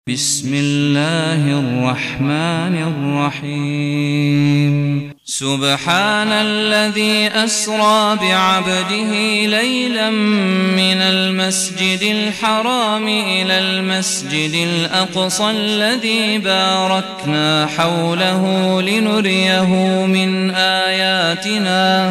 بسم الله الرحمن الرحيم سبحان الذي أسرى بعبده ليلا من المسجد الحرام إلى المسجد الأقصى الذي باركنا حوله لنريه من آياتنا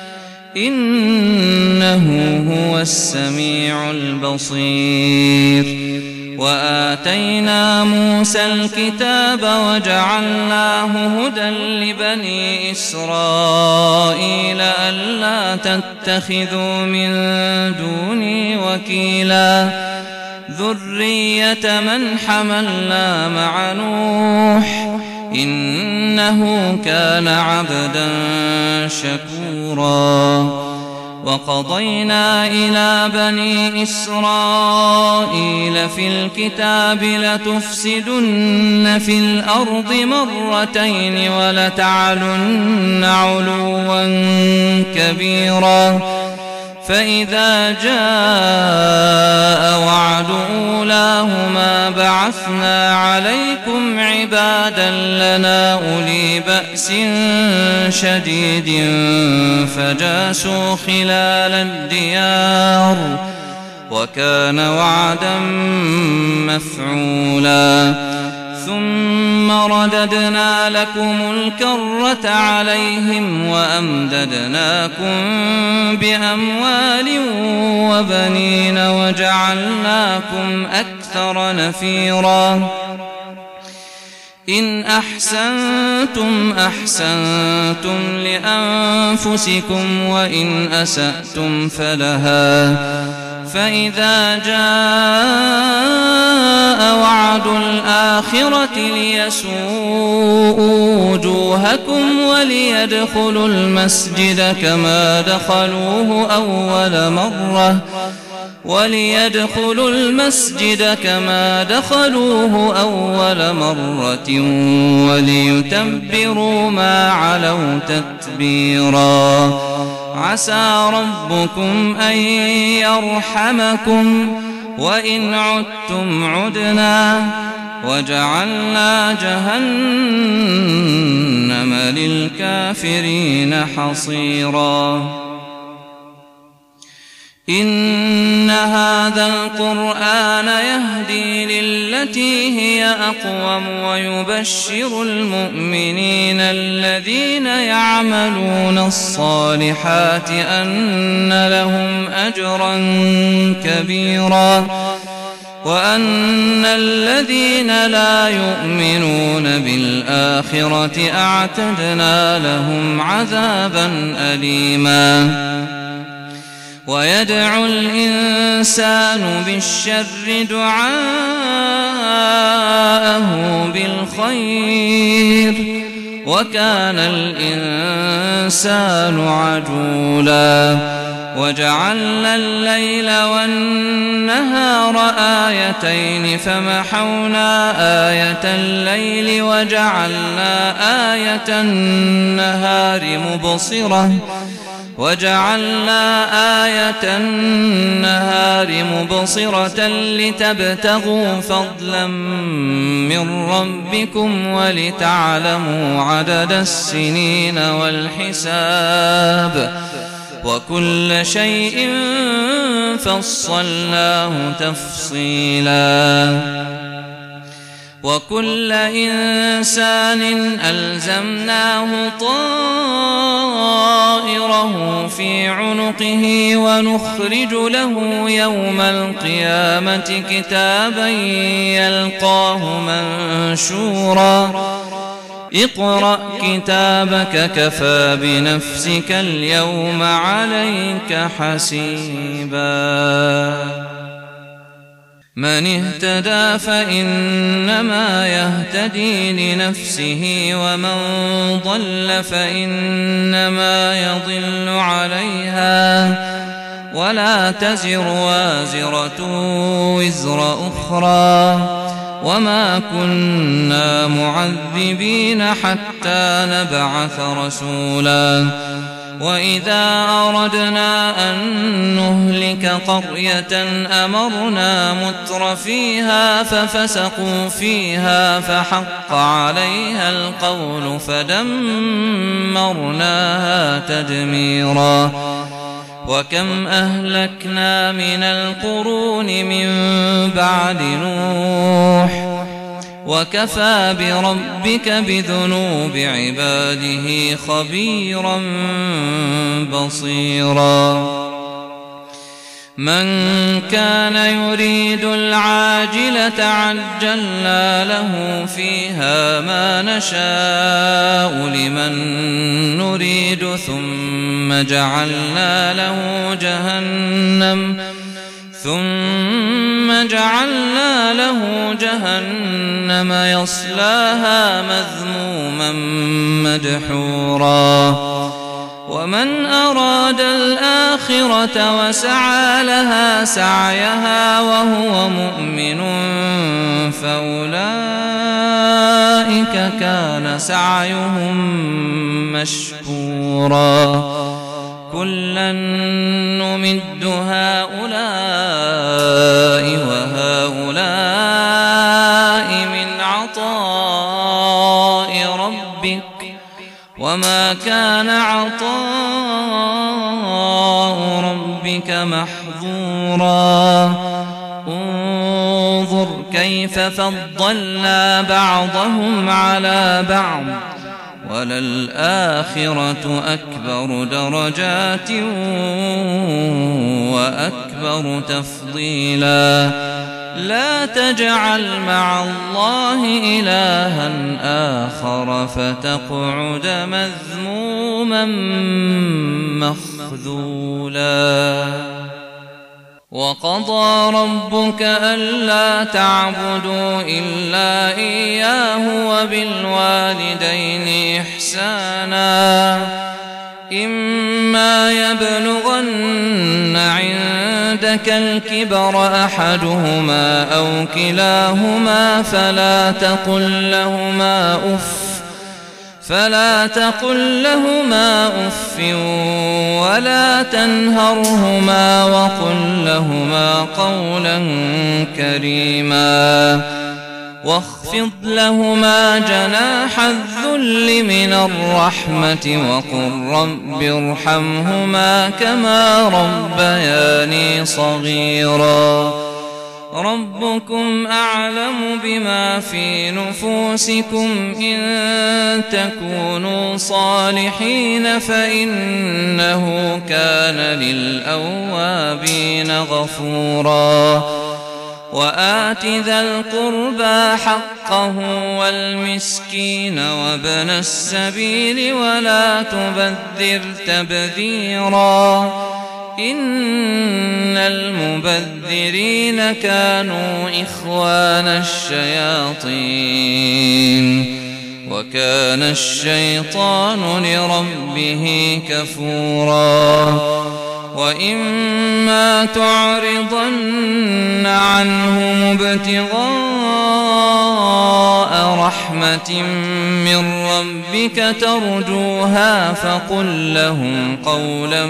إنه هو السميع البصير. وآتينا موسى الكتاب وجعلناه هدى لبني إسرائيل ألا تتخذوا من دوني وكيلا ذرية من حملنا مع نوح إنه كان عبدا شكورا. وقضينا إلى بني إسرائيل في الكتاب لتفسدن في الأرض مرتين ولتعلن علوا كبيرا. فإذا جاء وعد أولاهما بعثنا عليكم عبادا لنا أولي بأس شديد فجاسوا خلال الديار وكان وعدا مفعولا. ثم رددنا لكم الكرة عليهم وأمددناكم بأموال وبنين وجعلناكم أكثر نفيرا. إن أحسنتم أحسنتم لأنفسكم وإن أسأتم فلها. فإذا جاء وعد الآخرة ليسوءوا وجوهكم وليدخلوا المسجد كما دخلوه أول مرة وليتبروا ما علوا تتبيرا. عسى ربكم أن يرحمكم وإن عدتم عدنا وجعلنا جهنم للكافرين حصيرا. إن هذا القرآن يهدي للتي هي أقوم ويبشر المؤمنين الذين يعملون الصالحات أن لهم أجرا كبيرا وأن الذين لا يؤمنون بالآخرة أعتدنا لهم عذابا أليما. ويدعو الإنسان بالشر دعاءه بالخير وكان الإنسان عجولا. وجعلنا الليل والنهار آيتين فمحونا آية الليل وجعلنا آية النهار مبصرة لتبتغوا فضلا من ربكم ولتعلموا عدد السنين والحساب وكل شيء فصلناه تفصيلا. وكل إنسان ألزمناه طائره في عنقه ونخرج له يوم القيامة كتابا يلقاه منشورا. اقرأ كتابك كفى بنفسك اليوم عليك حسيبا. من اهتدى فإنما يهتدي لنفسه ومن ضل فإنما يضل عليها ولا تزر وازرة وزر أخرى وما كنا معذبين حتى نبعث رسولا. وإذا أردنا أن نهلك قرية أمرنا متر فيها ففسقوا فيها فحق عليها القول فدمرناها تدميرا وكم أهلكنا من القرون من بعد نوح وكفى بربك بذنوب عباده خبيرا بصيرا من كان يريد العاجلة عجلنا له فيها ما نشاء لمن نريد ثم جعلنا له جهنم يصلاها مذموما مدحورا ومن أراد الآخرة وسعى لها سعيها وهو مؤمن فأولئك كان سعيهم مشكورا كلا نمد هؤلاء وهؤلاء من عطاء ربك وما كان عطاء ربك محظورا انظر كيف فضلنا بعضهم على بعض وللآخرة أكبر درجات وأكبر تفضيلا لا تجعل مع الله إلها آخر فتقعد مذموما مخذولا وقضى ربك ألا تعبدوا إلا إياه وبالوالدين إحسانا إما يبلغن عندك الكبر أحدهما أو كلاهما فلا تقل لهما أف ولا تنهرهما وقل لهما قولا كريما واخفض لهما جناح الذل من الرحمة وقل رب ارحمهما كما ربياني صغيرا ربكم أعلم بما في نفوسكم إن تكونوا صالحين فإنه كان للأوابين غفورا وآت ذا القربى حقه والمسكين وابن السبيل ولا تبذر تبذيرا إن المبذرين كانوا إخوان الشياطين وكان الشيطان لربه كفورا وإما تعرضن عنهم ابتغاء رحمة من ربك ترجوها فقل لهم قولا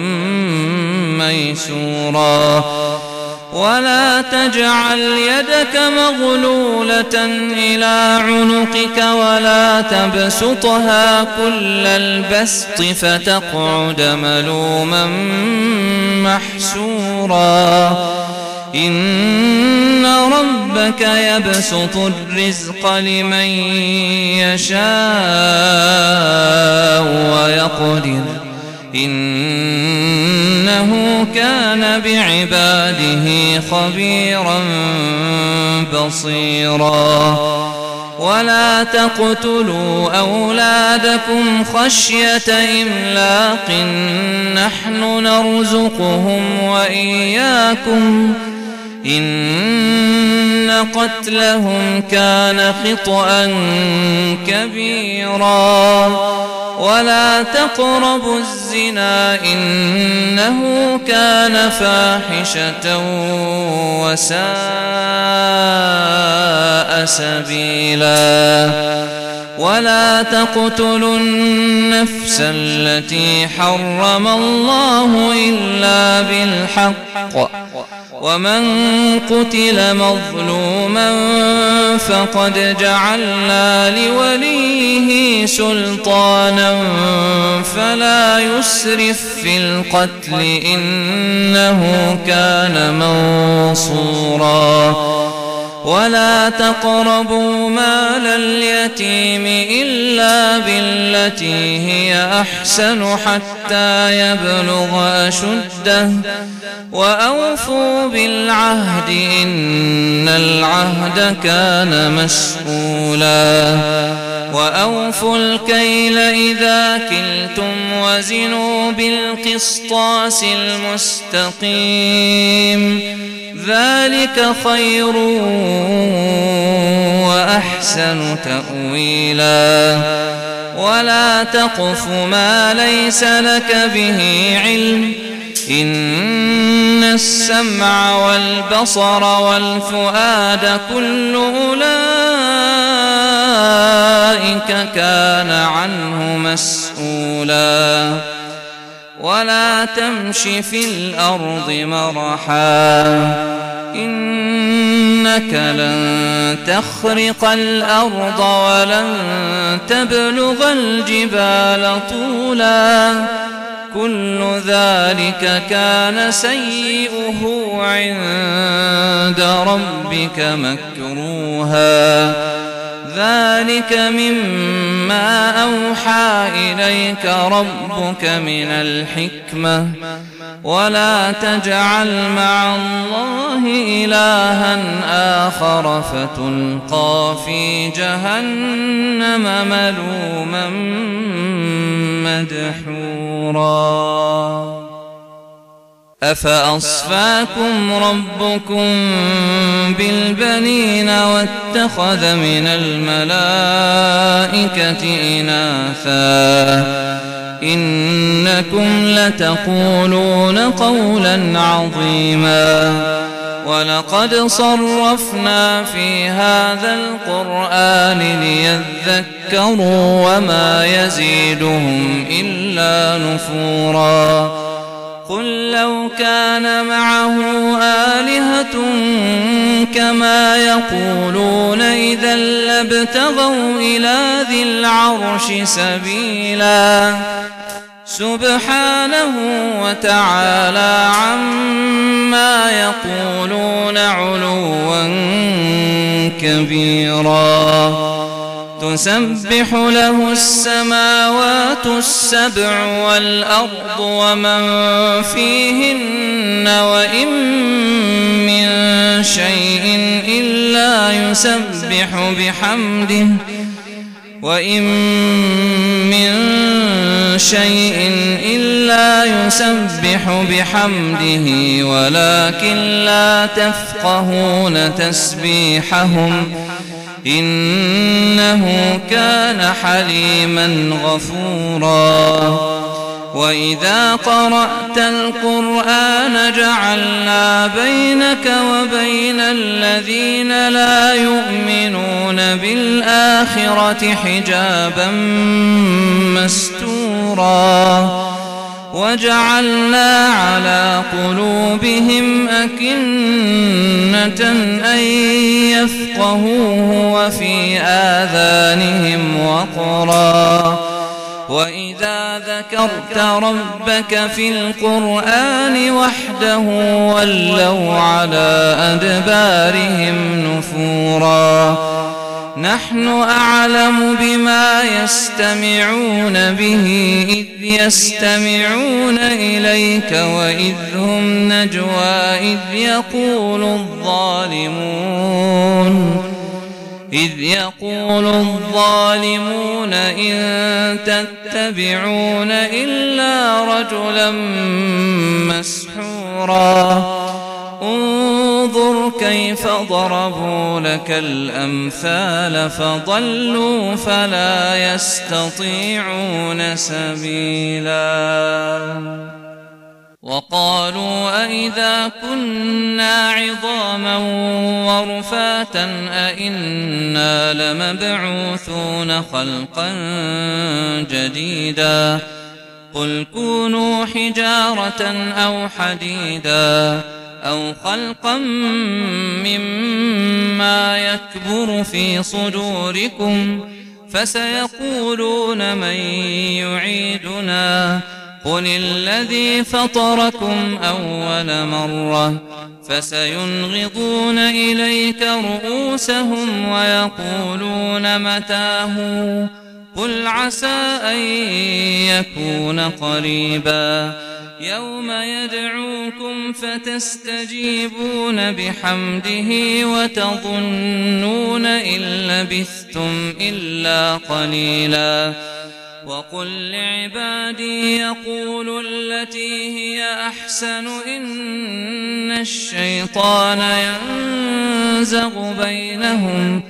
ميسورا ولا تجعل يدك مغلولة إلى عنقك ولا تبسطها كل البسط فتقعد ملوما محسورا إن ربك يبسط الرزق لمن يشاء ويقدر إنه كان بعباده خبيرا بصيرا ولا تقتلوا أولادكم خشية إملاق نحن نرزقهم وإياكم إن قتلهم كان خطأ كبيرا ولا تقربوا الزنا إنه كان فاحشة وساء سبيلا ولا تقتلوا النفس التي حرم الله إلا بالحق ومن قتل مظلوما فقد جعلنا لوليه سلطانا فلا يسرف في القتل إنه كان منصورا ولا تقربوا مال اليتيم إلا بالتي هي أحسن حتى يبلغ أشده وأوفوا بالعهد إن العهد كان مسؤولا وأوفوا الكيل إذا كلتم وزنوا بالقسطاس المستقيم ذلك خير وأحسن تأويلا ولا تقف ما ليس لك به علم إن السمع والبصر والفؤاد كل أولئك كان عنه مسؤولا ولا تمش في الأرض مرحا إنك لن تخرق الأرض ولن تبلغ الجبال طولا كل ذلك كان سيئه عند ربك مكروها ذلك مما أوحى إليك ربك من الحكمة ولا تجعل مع الله إلها آخر فتلقى في جهنم ملوما مدحورا أفأصفاكم ربكم بالبنين واتخذ من الملائكة إناثا إنكم لتقولون قولا عظيما ولقد صرفنا في هذا القرآن ليذكروا وما يزيدهم إلا نفورا قل لو كان معه آلهة كما يقولون إذا لابتغوا إلى ذي العرش سبيلا سبحانه وتعالى عما يقولون علوا كبيرا تسبح له السماوات السبع والأرض ومن فيهن وإن من شيء إلا يسبح بحمده ولكن لا تفقهون تسبيحهم إنه كان حليما غفورا وإذا قرأت القرآن جعلنا بينك وبين الذين لا يؤمنون بالآخرة حجابا مستورا وجعلنا على قلوبهم أكنة أن يفقهوه وفي آذانهم وقرا وإذا ذكرت ربك في القرآن وحده ولوا على أدبارهم نفورا نحن أعلم بما يستمعون به إذ يستمعون إليك وإذ هم نجوى إذ يقول الظالمون إن تتبعون إلا رجلا مسحورا انظر كيف ضربوا لك الأمثال فضلوا فلا يستطيعون سبيلا وقالوا أئذا كنا عظاما ورفاتا أئنا لمبعوثون خلقا جديدا قل كونوا حجارة أو حديدا أو خلقا مما يكبر في صدوركم فسيقولون من يعيدنا قل الذي فطركم أول مرة فسينغضون إليك رؤوسهم ويقولون متاه قل عسى أن يكون قريبا يوم يدعوكم فتستجيبون بحمده وتظنون إن لبثتم إلا قليلا وقل لعبادي يقولوا التي هي أحسن إن الشيطان ينزغ بينهم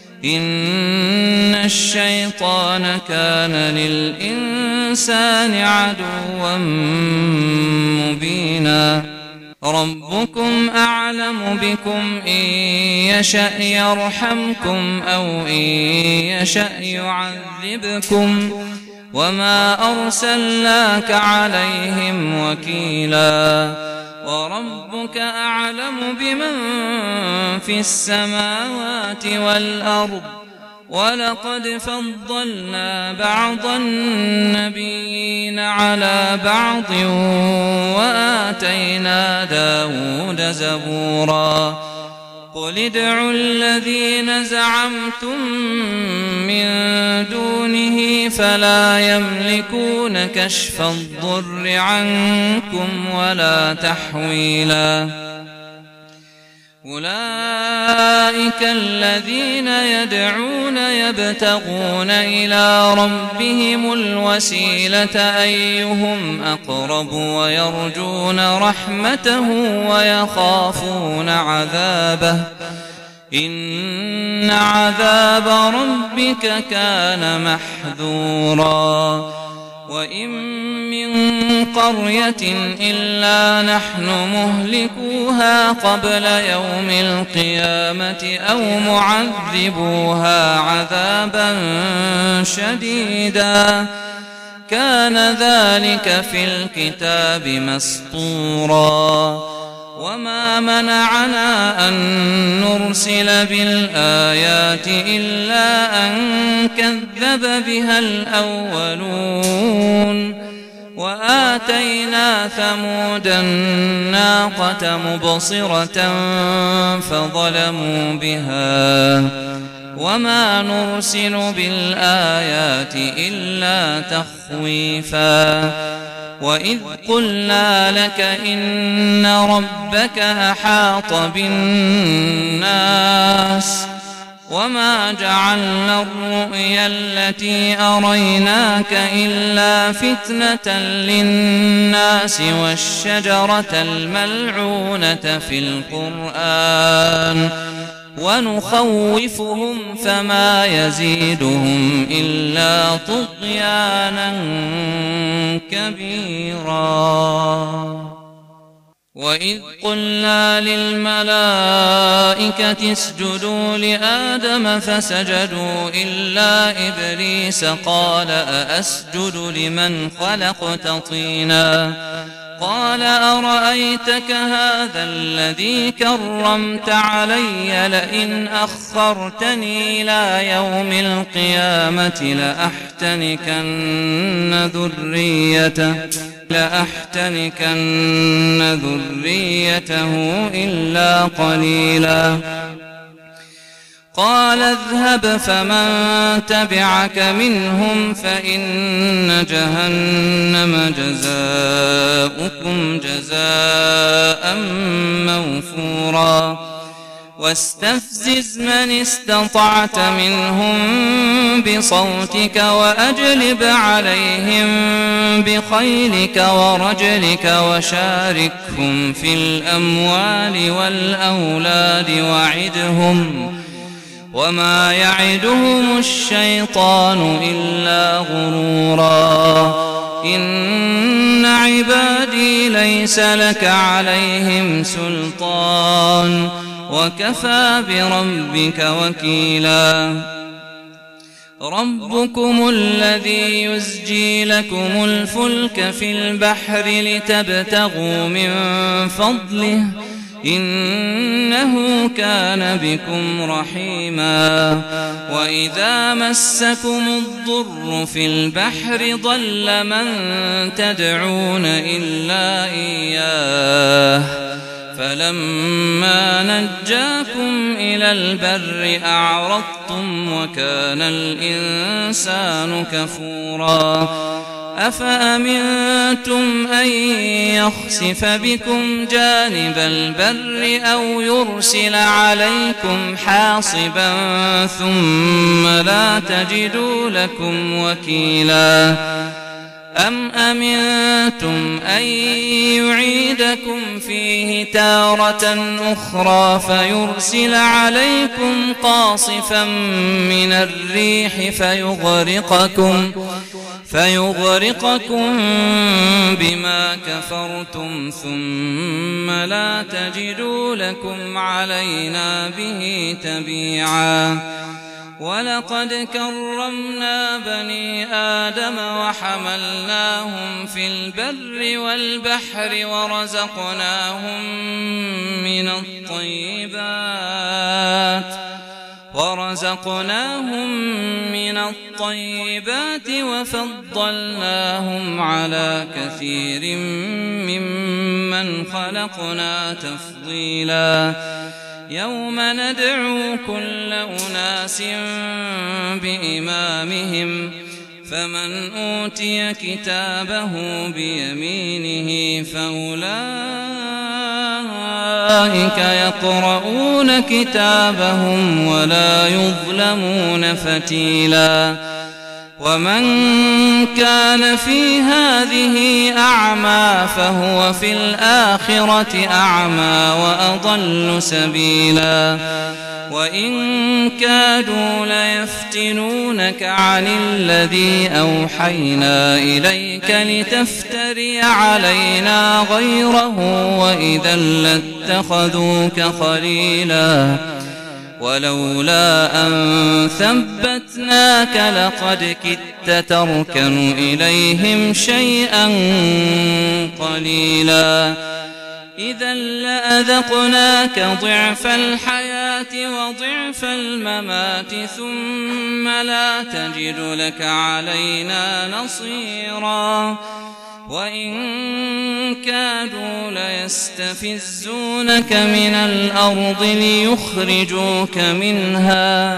إن الشيطان كان للإنسان عدوا مبينا ربكم أعلم بكم إن يشأ يرحمكم أو إن يشأ يعذبكم وما أرسلناك عليهم وكيلا وربك أعلم بمن في السماوات والأرض ولقد فضلنا بعض النبيين على بعض وآتينا داود زبورا قل ادعوا الذين زعمتم من دونه فلا يملكون كشف الضر عنكم ولا تحويلا أولئك الذين يدعون يبتغون إلى ربهم الوسيلة أيهم أقرب ويرجون رحمته ويخافون عذابه إن عذاب ربك كان محذورا وإن من قرية إلا نحن مهلكوها قبل يوم القيامة أو معذبوها عذابا شديدا كان ذلك في الكتاب مسطورا وما منعنا أن نرسل بالآيات إلا أن كذب بها الأولون وآتينا ثمود الناقة مبصرة فظلموا بها وما نرسل بالآيات إلا تخويفا وإذ قلنا لك إن ربك أحاط بالناس وما جعلنا الرؤيا التي أريناك إلا فتنة للناس والشجرة الملعونة في القرآن ونخوفهم فما يزيدهم إلا طغيانا كبيرا وإذ قلنا للملائكة اسجدوا لآدم فسجدوا إلا إبليس قال أأسجد لمن خلقت طينا قال أرأيتك هذا الذي كرمت علي لئن أخرتني إلى يوم القيامة لأحتنكن ذريته إلا قليلا قال اذهب فمن تبعك منهم فإن جهنم جزاؤكم جزاء موفورا واستفزز من استطعت منهم بصوتك وأجلب عليهم بخيلك ورجلك وشاركهم في الأموال والأولاد وعدهم وما يعدهم الشيطان إلا غرورا إن عبادي ليس لك عليهم سلطان وكفى بربك وكيلا ربكم الذي يزجي لكم الفلك في البحر لتبتغوا من فضله إنه كان بكم رحيما وإذا مسكم الضر في البحر ضل من تدعون إلا إياه فلما نجاكم إلى البر أعرضتم وكان الإنسان كفورا أفأمنتم أن يخسف بكم جانب البر أو يرسل عليكم حاصبا ثم لا تجدوا لكم وكيلا أم أمنتم أن يعيدكم فيه تارة أخرى فيرسل عليكم قاصفا من الريح فيغرقكم بما كفرتم ثم لا تجدوا لكم علينا به تبيعا ولقد كرمنا بني آدم وحملناهم في البر والبحر ورزقناهم من الطيبات وفضلناهم على كثير ممن خلقنا تفضيلا يوم ندعو كل أناس بإمامهم فمن أوتي كتابه بيمينه فأولئك يقرؤون كتابهم ولا يظلمون فتيلا ومن كان في هذه أعمى فهو في الآخرة أعمى وأضل سبيلا وإن كادوا ليفتنونك عن الذي أوحينا إليك لتفتري علينا غيره وإذا لاتخذوك خليلا ولولا أن ثبتناك لقد كدت تركن إليهم شيئا قليلا إذا لأذقناك ضعف الحياة وضعف الممات ثم لا تجد لك علينا نصيرا وإن كادوا ليستفزونك من الأرض ليخرجوك منها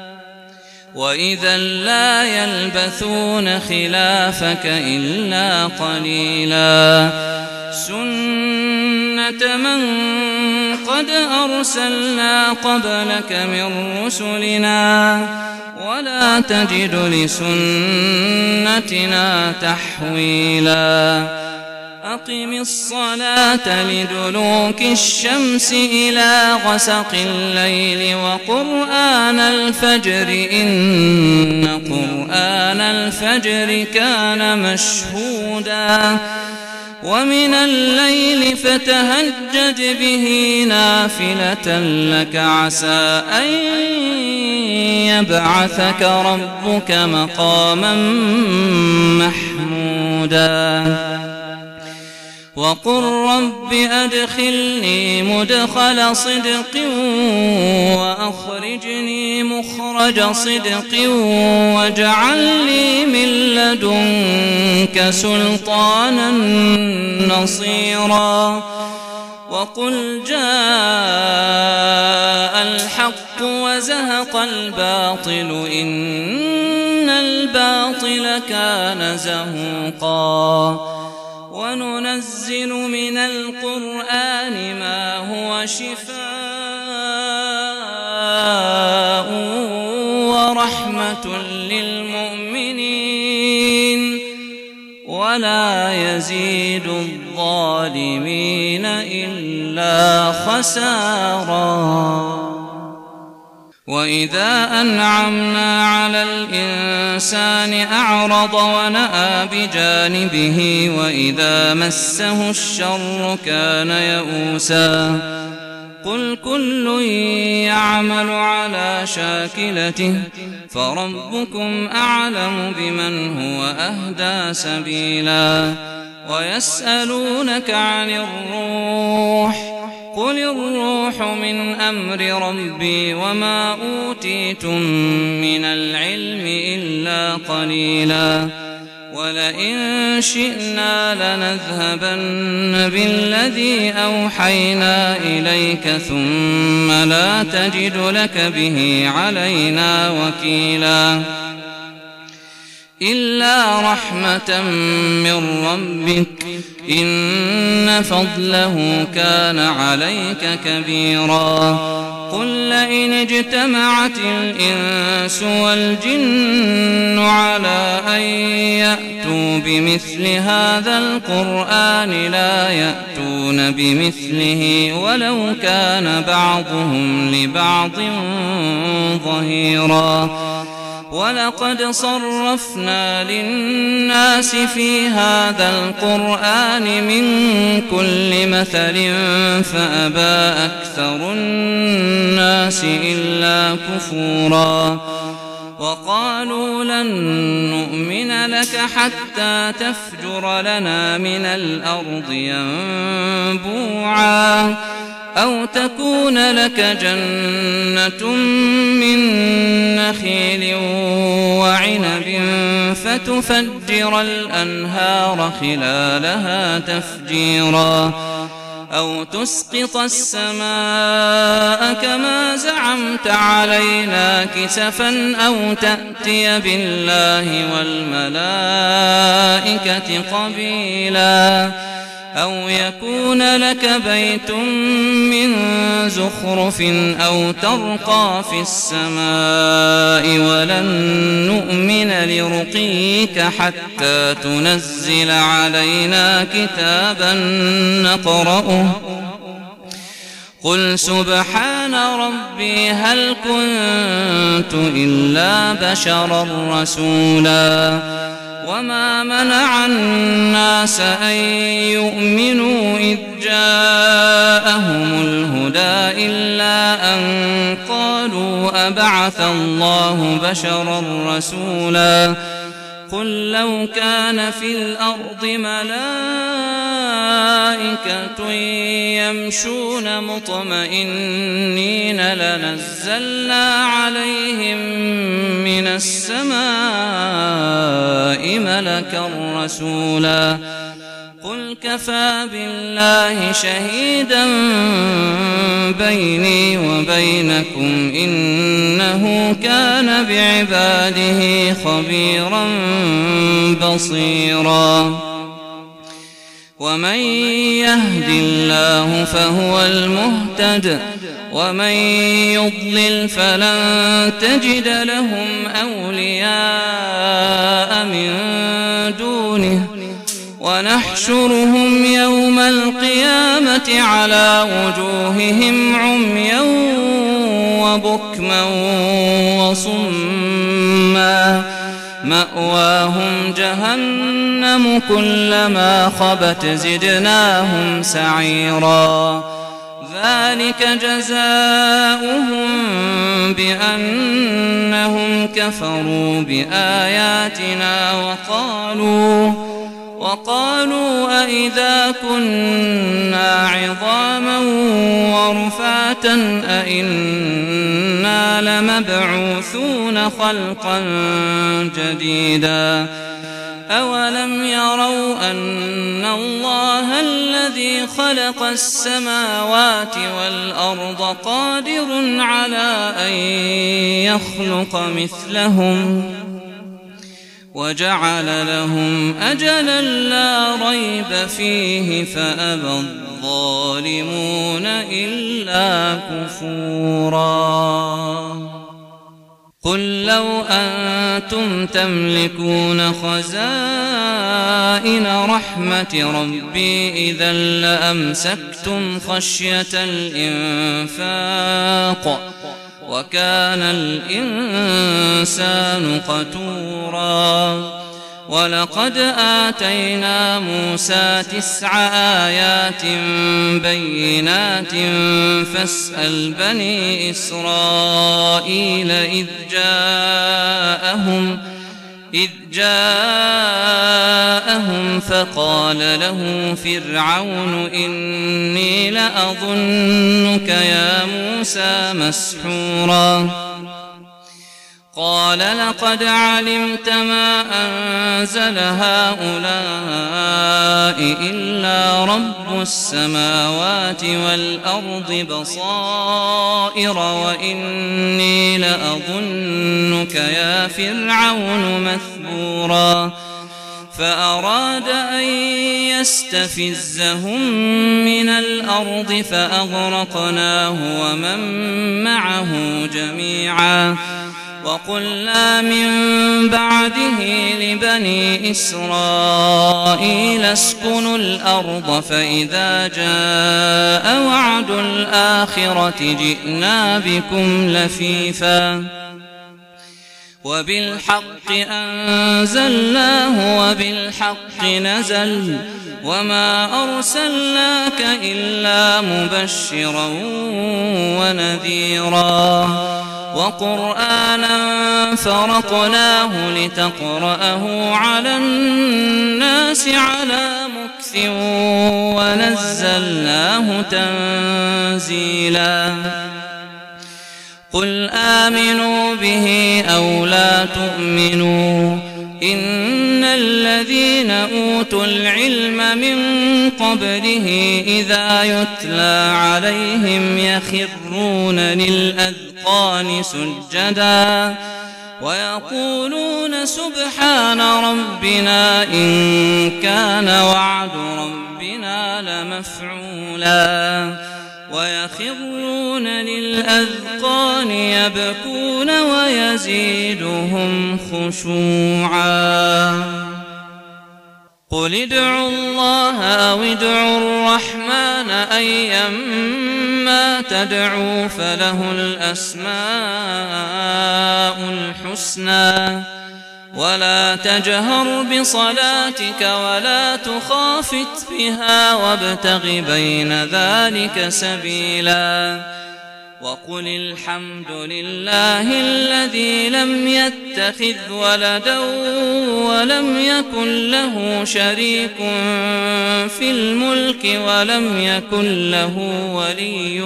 وإذا لا يلبثون خلافك إلا قليلا سنة من قد أرسلنا قبلك من رسلنا ولا تجد لسنتنا تحويلا أقم الصلاة لدلوك الشمس إلى غسق الليل وقرآن الفجر إن قرآن الفجر كان مشهودا ومن الليل فتهجد به نافلة لك عسى أن يبعثك ربك مقاما محمودا وقل رب أدخلني مدخل صدق وأخرجني مخرج صدق واجعل لي من لدنك سلطانا نصيرا وقل جاء الحق وزهق الباطل إن الباطل كان زهوقا وننزل من القرآن ما هو شفاء ورحمة للمؤمنين ولا يزيد الظالمين إلا خسارا. وإذا أنعمنا على الإنسان أعرض ونأى بجانبه وإذا مسه الشر كان يئوسا. قل كل يعمل على شاكلته فربكم أعلم بمن هو أهدى سبيلا. ويسألونك عن الروح قل الروح من أمر ربي وما أوتيتم من العلم إلا قليلا. ولئن شئنا لنذهبن بالذي أوحينا إليك ثم لا تجد لك به علينا وكيلا. إلا رحمة من ربك إن فضله كان عليك كبيرا. قل لئن اجتمعت الإنس والجن على أن يأتوا بمثل هذا القرآن لا يأتون بمثله ولو كان بعضهم لبعض ظهيرا. ولقد صرفنا للناس في هذا القرآن من كل مثل فأبى أكثر الناس إلا كفورا. وقالوا لن نؤمن لك حتى تفجر لنا من الأرض ينبوعا أو تكون لك جنة من نخيل وعنب فتفجر الأنهار خلالها تفجيرا أو تسقط السماء كما زعمت علينا كسفا أو تأتي بالله والملائكة قبيلا أو يكون لك بيت من زخرف أو ترقى في السماء ولن نؤمن لرقيك حتى تنزل علينا كتابا نقرأه. قل سبحان ربي هل كنت إلا بشرا رسولا. وما منع الناس أن يؤمنوا إذ جاءهم الهدى إلا أن قالوا أبعث الله بشرا رسولا. قل لو كان في الأرض ملائكة يمشون مطمئنين لنزلنا عليهم من السماء ملكا رسولا. قل كفى بالله شهيدا بيني وبينكم إنه كان بعباده خبيرا بصيرا. ومن يهد الله فهو المهتد ومن يضلل فلن تجد لهم أولياء من دونه ونحشرهم يوم القيامة على وجوههم عميا وبكما وصما مأواهم جهنم كلما خبت زدناهم سعيرا. ذلك جزاؤهم بأنهم كفروا بآياتنا وقالوا أئذا كنا عظاما ورفاتا أئنا لمبعوثون خلقا جديدا. أولم يروا أن الله الذي خلق السماوات والأرض قادر على أن يخلق مثلهم وجعل لهم أجلا لا ريب فيه فأبى الظالمون إلا كفورا. قل لو أنتم تملكون خزائن رحمة ربي إذا لأمسكتم خشية الإنفاق وكان الإنسان قتورا ولقد آتينا موسى 9 آيات بينات فاسأل بني إسرائيل إذ جاءهم فقال له فرعون إني لأظنك يا موسى مسحورا قال لقد علمت ما أنزل هؤلاء إلا رب السماوات والأرض بصائر وإني لأظنك يا فرعون مثبورا فأراد أن يستفزهم من الأرض فأغرقناه ومن معه جميعا وقلنا من بعده لبني إسرائيل اسكنوا الأرض فإذا جاء وعد الآخرة جئنا بكم لفيفا وبالحق أنزلناه وبالحق نزل وما أرسلناك إلا مبشرا ونذيرا وقرآنا فرقناه لتقرأه على الناس على مكث ونزلناه تنزيلا قل آمنوا به أو لا تؤمنوا إن الذين أوتوا العلم من قبله إذا يتلى عليهم يخرون للأذقان سجدا ويقولون سبحان ربنا إن كان وعد ربنا لمفعولا ويخرون للأذقان يبكون ويزيدهم خشوعا قل ادعوا الله أو ادعوا الرحمن أيما تدعوا فله الأسماء الحسنى ولا تجهر بصلاتك ولا تخافت بها وابتغ بين ذلك سبيلا وقل الحمد لله الذي لم يتخذ ولدا ولم يكن له شريك في الملك ولم يكن له ولي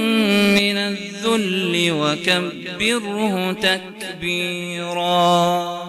من الذل وكبره تكبيرا